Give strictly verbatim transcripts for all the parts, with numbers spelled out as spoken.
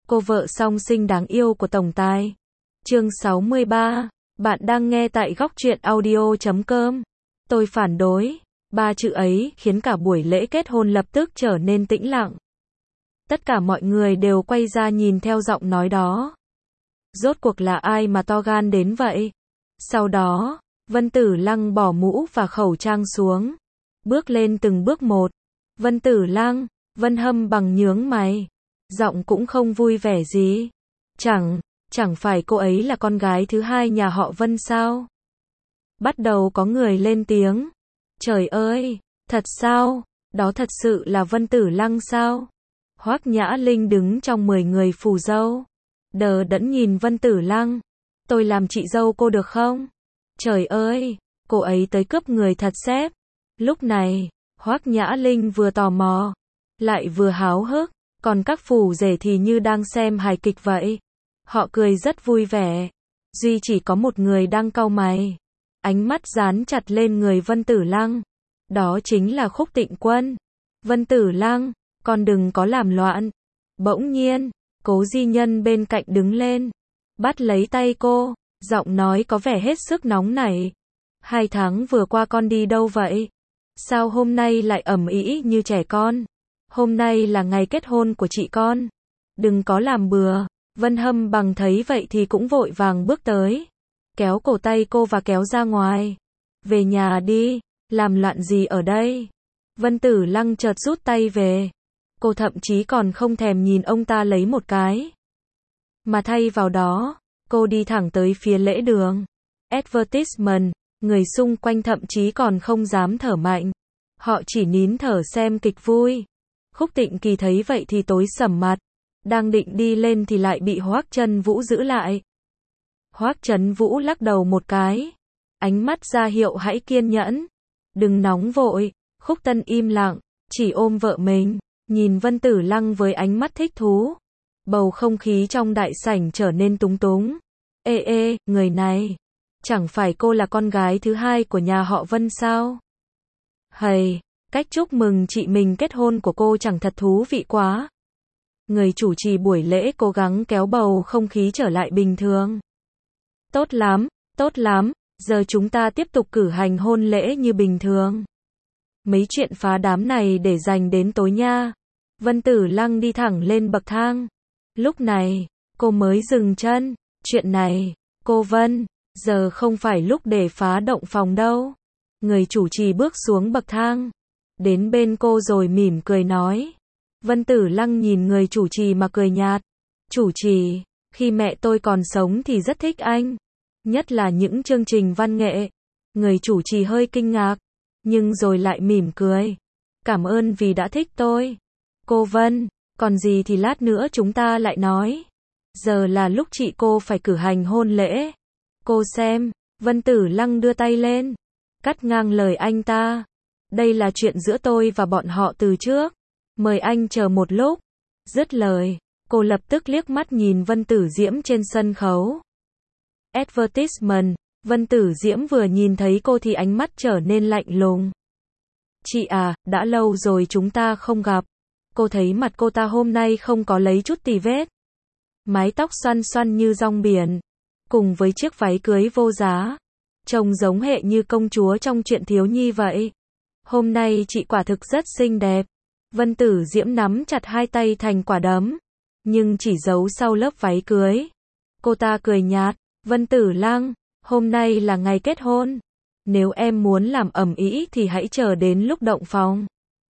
cô vợ song sinh đáng yêu của tổng tài. Chương sáu mươi ba, bạn đang nghe tại góc truyện audio chấm com. Tôi phản đối. Ba chữ ấy khiến cả buổi lễ kết hôn lập tức trở nên tĩnh lặng. Tất cả mọi người đều quay ra nhìn theo giọng nói đó. Rốt cuộc là ai mà to gan đến vậy? Sau đó, Vân Tử Lăng bỏ mũ và khẩu trang xuống, bước lên từng bước một. Vân Tử Lăng, Vân Hâm Bằng nhướng mày, giọng cũng không vui vẻ gì. Chẳng, chẳng phải cô ấy là con gái thứ hai nhà họ Vân sao? Bắt đầu có người lên tiếng. Trời ơi, thật sao? Đó thật sự là Vân Tử Lăng sao? Hoắc Nhã Linh đứng trong mười người phù dâu, đờ đẫn nhìn Vân Tử Lăng. Tôi làm chị dâu cô được không? Trời ơi, cô ấy tới cướp người thật xếp. Lúc này, Hoắc Nhã Linh vừa tò mò, lại vừa háo hức, còn các phù rể thì như đang xem hài kịch vậy. Họ cười rất vui vẻ. Duy chỉ có một người đang cau mày, ánh mắt dán chặt lên người Vân Tử Lăng. Đó chính là Khúc Tịnh Quân. Vân Tử Lăng, con đừng có làm loạn. Bỗng nhiên, Cố Di Nhân bên cạnh đứng lên, bắt lấy tay cô, giọng nói có vẻ hết sức nóng nảy. Hai tháng vừa qua con đi đâu vậy? Sao hôm nay lại ầm ĩ như trẻ con? Hôm nay là ngày kết hôn của chị con. Đừng có làm bừa. Vân Hâm Bằng thấy vậy thì cũng vội vàng bước tới, kéo cổ tay cô và kéo ra ngoài. Về nhà đi, làm loạn gì ở đây? Vân Tử Lăng chợt rút tay về. Cô thậm chí còn không thèm nhìn ông ta lấy một cái. Mà thay vào đó, cô đi thẳng tới phía lễ đường. Advertisement, người xung quanh thậm chí còn không dám thở mạnh. Họ chỉ nín thở xem kịch vui. Khúc Tịnh Kỳ thấy vậy thì tối sầm mặt. Đang định đi lên thì lại bị Hoắc Trân Vũ giữ lại. Hoắc Trân Vũ lắc đầu một cái, ánh mắt ra hiệu hãy kiên nhẫn. Đừng nóng vội. Khúc Tân im lặng, chỉ ôm vợ mình, nhìn Vân Tử Lăng với ánh mắt thích thú. Bầu không khí trong đại sảnh trở nên túng túng. Ê ê, người này, chẳng phải cô là con gái thứ hai của nhà họ Vân sao? Hầy, cách chúc mừng chị mình kết hôn của cô chẳng thật thú vị quá. Người chủ trì buổi lễ cố gắng kéo bầu không khí trở lại bình thường. Tốt lắm, tốt lắm, giờ chúng ta tiếp tục cử hành hôn lễ như bình thường. Mấy chuyện phá đám này để dành đến tối nha. Vân Tử Lăng đi thẳng lên bậc thang. Lúc này, cô mới dừng chân. Chuyện này, cô Vân, giờ không phải lúc để phá động phòng đâu. Người chủ trì bước xuống bậc thang, đến bên cô rồi mỉm cười nói. Vân Tử Lăng nhìn người chủ trì mà cười nhạt. Chủ trì, khi mẹ tôi còn sống thì rất thích anh, nhất là những chương trình văn nghệ. Người chủ trì hơi kinh ngạc, nhưng rồi lại mỉm cười. Cảm ơn vì đã thích tôi. Cô Vân, còn gì thì lát nữa chúng ta lại nói. Giờ là lúc chị cô phải cử hành hôn lễ. Cô xem. Vân Tử Lăng đưa tay lên, cắt ngang lời anh ta. Đây là chuyện giữa tôi và bọn họ từ trước. Mời anh chờ một lúc. Dứt lời, cô lập tức liếc mắt nhìn Vân Tử Diễm trên sân khấu. Advertisement. Vân Tử Diễm vừa nhìn thấy cô thì ánh mắt trở nên lạnh lùng. Chị à, đã lâu rồi chúng ta không gặp. Cô thấy mặt cô ta hôm nay không có lấy chút tì vết. Mái tóc xoăn xoăn như rong biển, cùng với chiếc váy cưới vô giá, trông giống hệ như công chúa trong truyện thiếu nhi vậy. Hôm nay chị quả thực rất xinh đẹp. Vân Tử Diễm nắm chặt hai tay thành quả đấm, nhưng chỉ giấu sau lớp váy cưới. Cô ta cười nhạt. Vân Tử Lăng, hôm nay là ngày kết hôn. Nếu em muốn làm ầm ĩ thì hãy chờ đến lúc động phòng.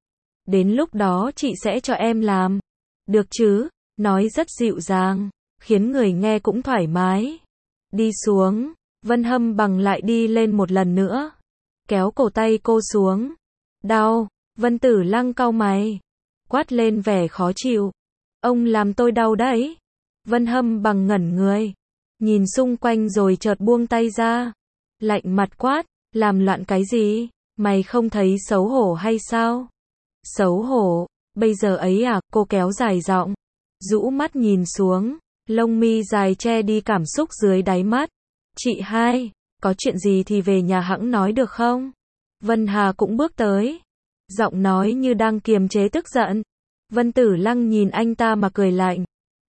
Đến lúc đó chị sẽ cho em làm. Được chứ? Nói rất dịu dàng, khiến người nghe cũng thoải mái. Đi xuống. Vân Hâm Bằng lại đi lên một lần nữa, kéo cổ tay cô xuống. Đau. Vân Tử Lăng cau mày, quát lên vẻ khó chịu. Ông làm tôi đau đấy. Vân Hâm Bằng ngẩn người, nhìn xung quanh rồi chợt buông tay ra, lạnh mặt quát. Làm loạn cái gì? Mày không thấy xấu hổ hay sao? Xấu hổ? Bây giờ ấy à? Cô kéo dài giọng, rũ mắt nhìn xuống, lông mi dài che đi cảm xúc dưới đáy mắt. Chị hai, có chuyện gì thì về nhà hẵng nói được không? Vân Hà cũng bước tới, giọng nói như đang kiềm chế tức giận. Vân Tử Lăng nhìn anh ta mà cười lạnh.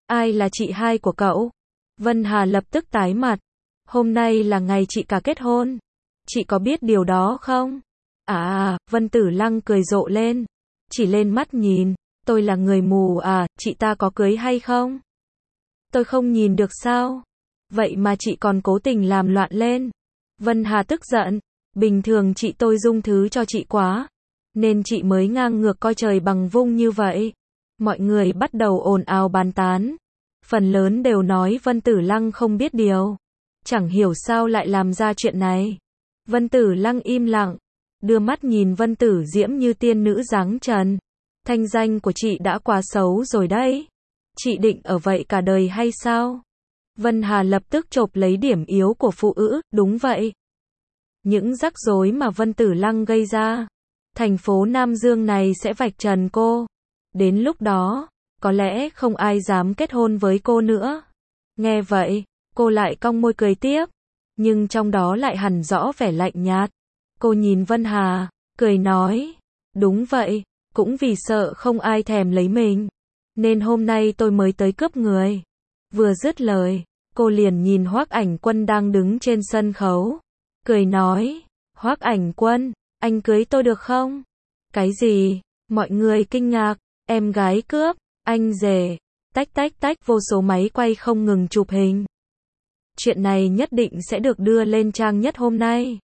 Ai là chị hai của cậu? Vân Hà lập tức tái mặt. Hôm nay là ngày chị cả kết hôn. Chị có biết điều đó không? À, Vân Tử Lăng cười rộ lên. Chỉ lên mắt nhìn. Tôi là người mù à, chị ta có cưới hay không? Tôi không nhìn được sao? Vậy mà chị còn cố tình làm loạn lên. Vân Hà tức giận. Bình thường chị tôi dung thứ cho chị quá. Nên chị mới ngang ngược coi trời bằng vung như vậy. Mọi người bắt đầu ồn ào bàn tán. Phần lớn đều nói Vân Tử Lăng không biết điều. Chẳng hiểu sao lại làm ra chuyện này. Vân Tử Lăng im lặng. Đưa mắt nhìn Vân Tử Diễm như tiên nữ dáng trần. Thanh danh của chị đã quá xấu rồi đấy. Chị định ở vậy cả đời hay sao? Vân Hà lập tức chộp lấy điểm yếu của phụ nữ, đúng vậy. Những rắc rối mà Vân Tử Lăng gây ra, thành phố Nam Dương này sẽ vạch trần cô. Đến lúc đó, có lẽ không ai dám kết hôn với cô nữa. Nghe vậy, cô lại cong môi cười tiếp, nhưng trong đó lại hằn rõ vẻ lạnh nhạt. Cô nhìn Vân Hà, cười nói, đúng vậy, cũng vì sợ không ai thèm lấy mình, nên hôm nay tôi mới tới cướp người. Vừa dứt lời, cô liền nhìn Hoắc Ảnh Quân đang đứng trên sân khấu, cười nói, Hoắc Ảnh Quân, anh cưới tôi được không? Cái gì? Mọi người kinh ngạc, em gái cướp, anh rể, tách tách tách vô số máy quay không ngừng chụp hình. Chuyện này nhất định sẽ được đưa lên trang nhất hôm nay.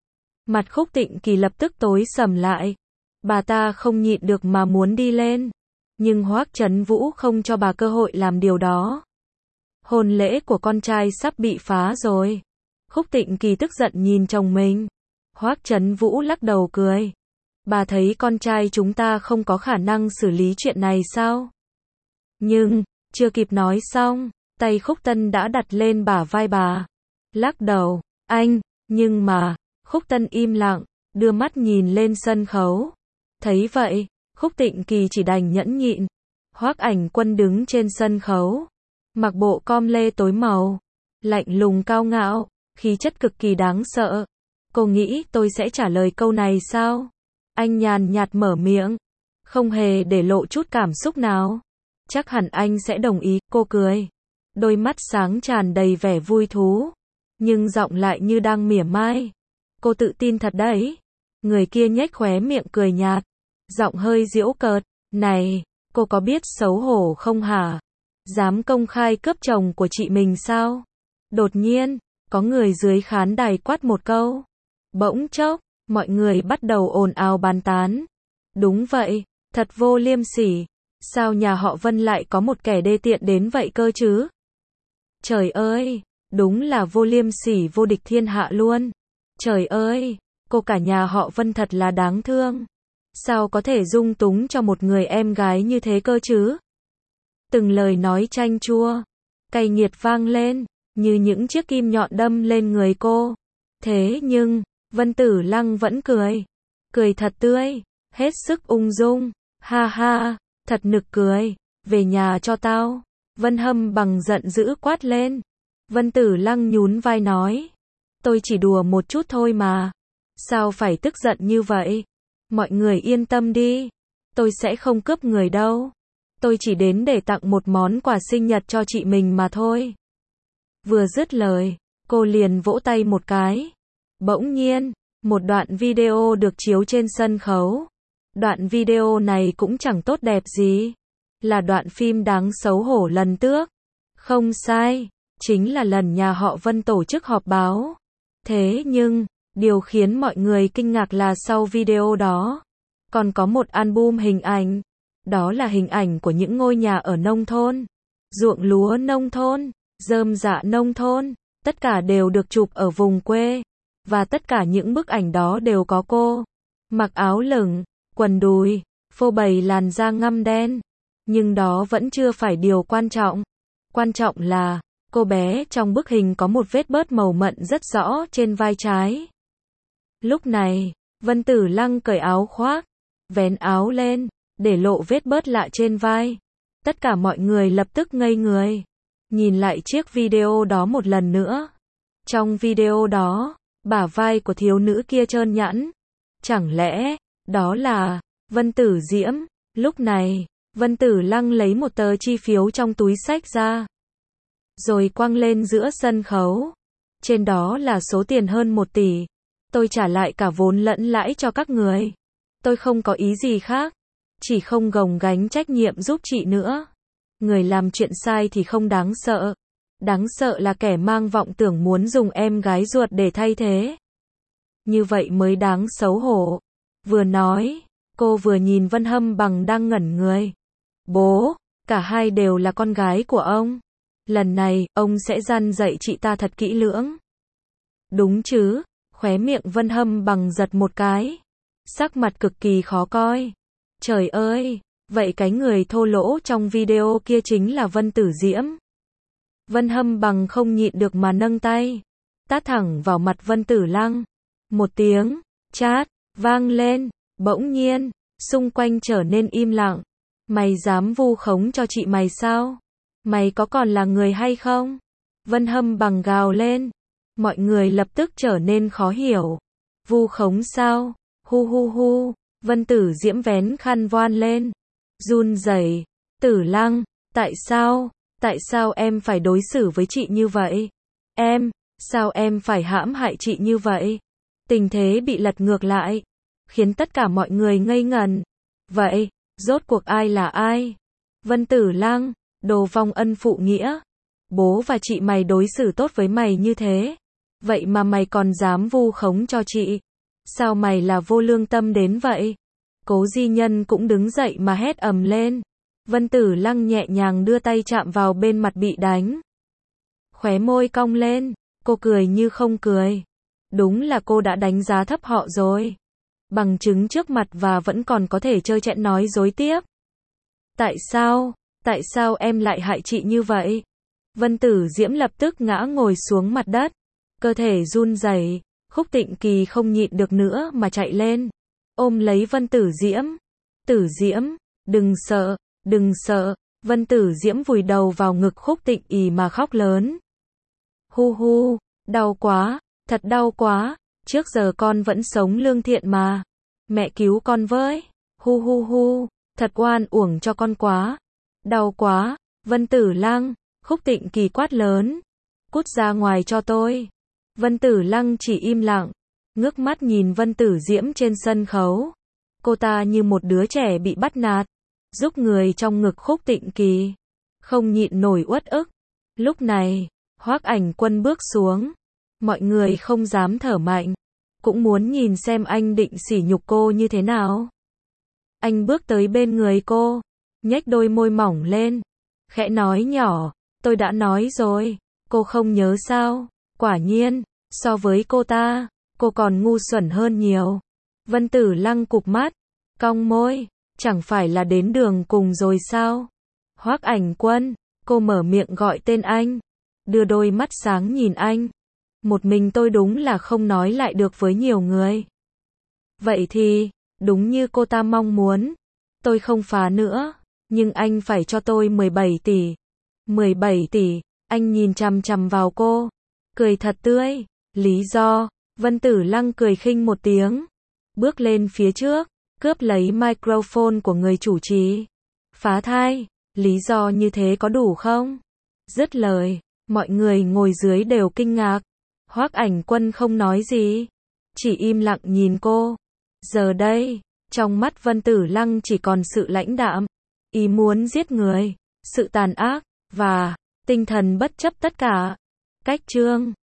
Mặt Khúc Tịnh Kỳ lập tức tối sầm lại. Bà ta không nhịn được mà muốn đi lên. Nhưng Hoắc Trấn Vũ không cho bà cơ hội làm điều đó. Hôn lễ của con trai sắp bị phá rồi. Khúc Tịnh Kỳ tức giận nhìn chồng mình. Hoắc Trấn Vũ lắc đầu cười. Bà thấy con trai chúng ta không có khả năng xử lý chuyện này sao? Nhưng, chưa kịp nói xong, tay Khúc Tân đã đặt lên bả vai bà. Lắc đầu, anh, nhưng mà, Khúc Tân im lặng, đưa mắt nhìn lên sân khấu. Thấy vậy, Khúc Tịnh Kỳ chỉ đành nhẫn nhịn. Hoắc Ảnh Quân đứng trên sân khấu, mặc bộ com lê tối màu, lạnh lùng cao ngạo, khí chất cực kỳ đáng sợ. Cô nghĩ tôi sẽ trả lời câu này sao? Anh nhàn nhạt mở miệng, không hề để lộ chút cảm xúc nào. Chắc hẳn anh sẽ đồng ý, cô cười. Đôi mắt sáng tràn đầy vẻ vui thú, nhưng giọng lại như đang mỉa mai. Cô tự tin thật đấy. Người kia nhếch khóe miệng cười nhạt, giọng hơi giễu cợt. Này, cô có biết xấu hổ không hả? Dám công khai cướp chồng của chị mình sao? Đột nhiên, có người dưới khán đài quát một câu. Bỗng chốc, mọi người bắt đầu ồn ào bàn tán. Đúng vậy, thật vô liêm sỉ. Sao nhà họ Vân lại có một kẻ đê tiện đến vậy cơ chứ? Trời ơi, đúng là vô liêm sỉ vô địch thiên hạ luôn. Trời ơi, cô cả nhà họ Vân thật là đáng thương. Sao có thể dung túng cho một người em gái như thế cơ chứ? Từng lời nói chanh chua, cay nghiệt vang lên, như những chiếc kim nhọn đâm lên người cô. Thế nhưng, Vân Tử Lăng vẫn cười. Cười thật tươi, hết sức ung dung. Ha ha, thật nực cười. Về nhà cho tao. Vân Hâm bằng giận dữ quát lên. Vân Tử Lăng nhún vai nói. Tôi chỉ đùa một chút thôi mà. Sao phải tức giận như vậy? Mọi người yên tâm đi. Tôi sẽ không cướp người đâu. Tôi chỉ đến để tặng một món quà sinh nhật cho chị mình mà thôi. Vừa dứt lời, cô liền vỗ tay một cái. Bỗng nhiên, một đoạn video được chiếu trên sân khấu. Đoạn video này cũng chẳng tốt đẹp gì. Là đoạn phim đáng xấu hổ lần trước. Không sai, chính là lần nhà họ Vân tổ chức họp báo. Thế nhưng, điều khiến mọi người kinh ngạc là sau video đó, còn có một album hình ảnh. Đó là hình ảnh của những ngôi nhà ở nông thôn, ruộng lúa nông thôn, rơm rạ nông thôn, tất cả đều được chụp ở vùng quê. Và tất cả những bức ảnh đó đều có cô, mặc áo lửng, quần đùi, phô bày làn da ngăm đen. Nhưng đó vẫn chưa phải điều quan trọng. Quan trọng là, cô bé trong bức hình có một vết bớt màu mận rất rõ trên vai trái. Lúc này, Vân Tử Lăng cởi áo khoác, vén áo lên, để lộ vết bớt lạ trên vai. Tất cả mọi người lập tức ngây người. Nhìn lại chiếc video đó một lần nữa. Trong video đó, bả vai của thiếu nữ kia trơn nhẵn. Chẳng lẽ, đó là Vân Tử Diễm? Lúc này, Vân Tử Lăng lấy một tờ chi phiếu trong túi xách ra, rồi quăng lên giữa sân khấu. Trên đó là số tiền hơn một tỷ. Tôi trả lại cả vốn lẫn lãi cho các người. Tôi không có ý gì khác, chỉ không gồng gánh trách nhiệm giúp chị nữa. Người làm chuyện sai thì không đáng sợ. Đáng sợ là kẻ mang vọng tưởng muốn dùng em gái ruột để thay thế. Như vậy mới đáng xấu hổ. Vừa nói, cô vừa nhìn Vân Hâm Bằng đang ngẩn người. Bố, cả hai đều là con gái của ông. Lần này, ông sẽ răn dạy chị ta thật kỹ lưỡng. Đúng chứ, khóe miệng Vân Hâm Bằng giật một cái. Sắc mặt cực kỳ khó coi. Trời ơi, vậy cái người thô lỗ trong video kia chính là Vân Tử Diễm. Vân Hâm Bằng không nhịn được mà nâng tay, tát thẳng vào mặt Vân Tử Lăng. Một tiếng chát vang lên, bỗng nhiên, xung quanh trở nên im lặng. Mày dám vu khống cho chị mày sao? Mày có còn là người hay không? Vân Hâm Bằng gào lên. Mọi người lập tức trở nên khó hiểu. Vu khống sao? Hu hu hu. Vân Tử Diễm vén khăn voan lên, run rẩy. Tử Lăng, tại sao? Tại sao em phải đối xử với chị như vậy? Em, sao em phải hãm hại chị như vậy? Tình thế bị lật ngược lại, khiến tất cả mọi người ngây ngẩn. Vậy, rốt cuộc ai là ai? Vân Tử Lăng, đồ vong ân phụ nghĩa. Bố và chị mày đối xử tốt với mày như thế. Vậy mà mày còn dám vu khống cho chị. Sao mày là vô lương tâm đến vậy? Cố Di Nhân cũng đứng dậy mà hét ầm lên. Vân Tử Lăng nhẹ nhàng đưa tay chạm vào bên mặt bị đánh. Khóe môi cong lên, cô cười như không cười. Đúng là cô đã đánh giá thấp họ rồi. Bằng chứng trước mặt và vẫn còn có thể trơ trẽn nói dối tiếp. Tại sao? Tại sao em lại hại chị như vậy? Vân Tử Diễm lập tức ngã ngồi xuống mặt đất. Cơ thể run rẩy. Khúc Tịnh Kỳ không nhịn được nữa mà chạy lên, ôm lấy Vân Tử Diễm. Tử Diễm, đừng sợ, đừng sợ. Vân Tử Diễm vùi đầu vào ngực Khúc Tịnh Kỳ mà khóc lớn. Hu hu, đau quá, thật đau quá. Trước giờ con vẫn sống lương thiện mà. Mẹ cứu con với. Hu hu hu, thật oan uổng cho con quá. Đau quá. Vân Tử Lăng, Khúc Tịnh Kỳ quát lớn. Cút ra ngoài cho tôi. Vân Tử Lăng chỉ im lặng, ngước mắt nhìn Vân Tử Diễm trên sân khấu. Cô ta như một đứa trẻ bị bắt nạt, giúp người trong ngực Khúc Tịnh Kỳ, không nhịn nổi uất ức. Lúc này, Hoắc Ảnh Quân bước xuống, mọi người không dám thở mạnh, cũng muốn nhìn xem anh định sỉ nhục cô như thế nào. Anh bước tới bên người cô, nhếch đôi môi mỏng lên, khẽ nói nhỏ, tôi đã nói rồi, cô không nhớ sao? Quả nhiên, so với cô ta, cô còn ngu xuẩn hơn nhiều. Vân Tử Lăng cụp mắt, cong môi, chẳng phải là đến đường cùng rồi sao? Hoắc Ảnh Quân, cô mở miệng gọi tên anh, đưa đôi mắt sáng nhìn anh. Một mình tôi đúng là không nói lại được với nhiều người. Vậy thì, đúng như cô ta mong muốn, tôi không phá nữa, nhưng anh phải cho tôi mười bảy tỷ. mười bảy tỷ, anh nhìn chằm chằm vào cô, cười thật tươi. Lý do? Vân Tử Lăng cười khinh một tiếng, bước lên phía trước, cướp lấy microphone của người chủ trì. Phá thai, lý do như thế có đủ không? Dứt lời, mọi người ngồi dưới đều kinh ngạc. Hoắc Ảnh Quân không nói gì, chỉ im lặng nhìn cô. Giờ đây, trong mắt Vân Tử Lăng chỉ còn sự lãnh đạm, ý muốn giết người, sự tàn ác, và tinh thần bất chấp tất cả. Cách chương